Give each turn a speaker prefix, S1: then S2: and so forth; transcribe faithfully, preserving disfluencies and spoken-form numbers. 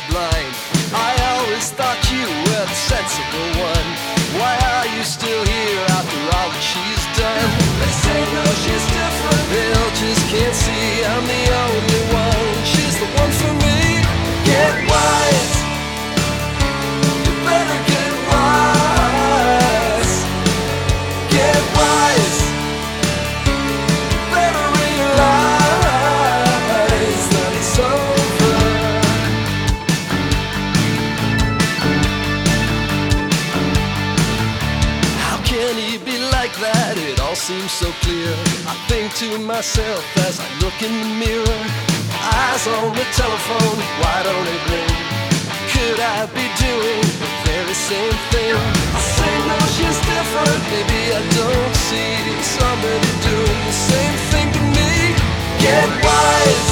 S1: blind. I always thought you were the sensible one. Why are you still here after all that she's done? They say no, she's different. They'll just can't see I'm the only one. She's the one for me. Get wise. You better get wise. Get wise. You better realize that it's over. How can he be like that? It all seems so clear. I think to myself as I look in the mirror. Eyes on the telephone, why don't it ring? Could I be doing the very same thing? I say no, she's different. Maybe I don't see somebody doing the same thing to me. Get wise.